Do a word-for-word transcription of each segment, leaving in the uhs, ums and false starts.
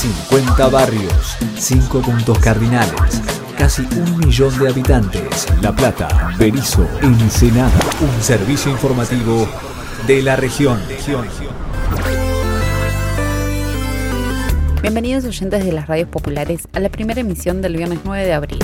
cincuenta barrios, cinco puntos cardinales, casi un millón de habitantes. La Plata, Berisso, Ensenada. Un servicio informativo de la región. Bienvenidos oyentes de las radios populares a la primera emisión del viernes nueve de abril.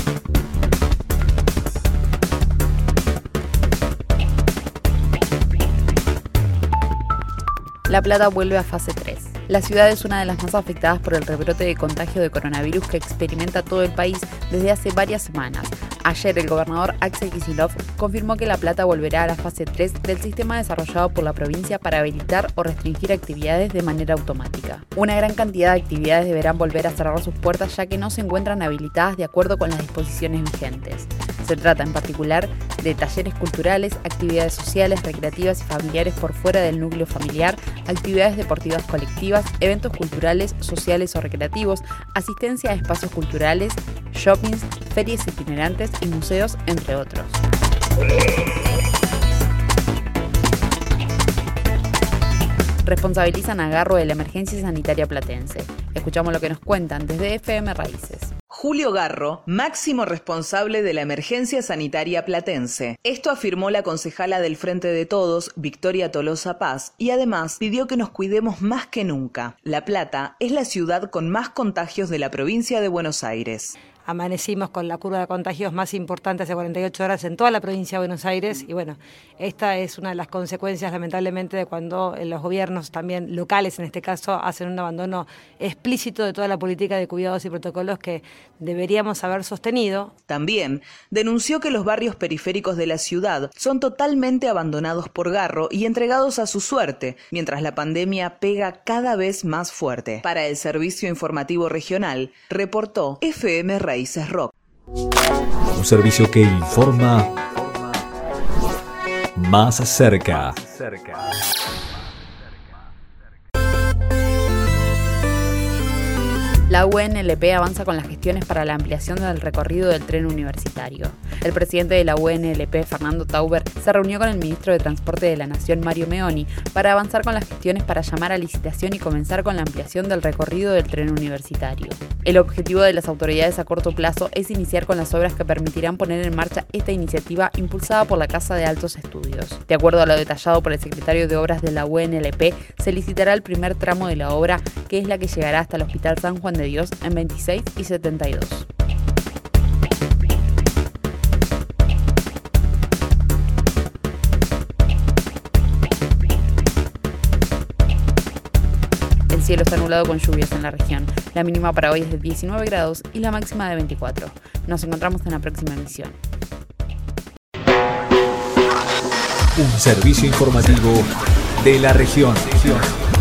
La Plata vuelve a fase tres. La ciudad es una de las más afectadas por el rebrote de contagio de coronavirus que experimenta todo el país desde hace varias semanas. Ayer el gobernador Axel Kicillof confirmó que La Plata volverá a la fase tres del sistema desarrollado por la provincia para habilitar o restringir actividades de manera automática. Una gran cantidad de actividades deberán volver a cerrar sus puertas ya que no se encuentran habilitadas de acuerdo con las disposiciones vigentes. Se trata en particular de talleres culturales, actividades sociales, recreativas y familiares por fuera del núcleo familiar, actividades deportivas colectivas, eventos culturales, sociales o recreativos, asistencia a espacios culturales, shoppings, ferias itinerantes y museos, entre otros. Responsabilizan a Garro de la emergencia sanitaria platense. Escuchamos lo que nos cuentan desde F M Raíces. Julio Garro, máximo responsable de la emergencia sanitaria platense. Esto afirmó la concejala del Frente de Todos, Victoria Tolosa Paz, y además pidió que nos cuidemos más que nunca. La Plata es la ciudad con más contagios de la provincia de Buenos Aires. Amanecimos con la curva de contagios más importante hace cuarenta y ocho horas en toda la provincia de Buenos Aires y bueno, esta es una de las consecuencias lamentablemente de cuando los gobiernos también locales en este caso hacen un abandono explícito de toda la política de cuidados y protocolos que deberíamos haber sostenido. También denunció que los barrios periféricos de la ciudad son totalmente abandonados por Garro y entregados a su suerte, mientras la pandemia pega cada vez más fuerte. Para el Servicio Informativo Regional, reportó F M Raíces Rock. Un servicio que informa más cerca. La U N L P avanza con las gestiones para la ampliación del recorrido del tren universitario. El presidente de la U N L P, Fernando Tauber, se reunió con el ministro de Transporte de la Nación, Mario Meoni, para avanzar con las gestiones para llamar a licitación y comenzar con la ampliación del recorrido del tren universitario. El objetivo de las autoridades a corto plazo es iniciar con las obras que permitirán poner en marcha esta iniciativa impulsada por la Casa de Altos Estudios. De acuerdo a lo detallado por el secretario de Obras de la U N L P, se licitará el primer tramo de la obra, que es la que llegará hasta el Hospital San Juan de Dios en veintiséis y setenta y dos. El cielo está nublado con lluvias en la región. La mínima para hoy es de diecinueve grados y la máxima de veinticuatro. Nos encontramos en la próxima emisión. Un servicio informativo de la región.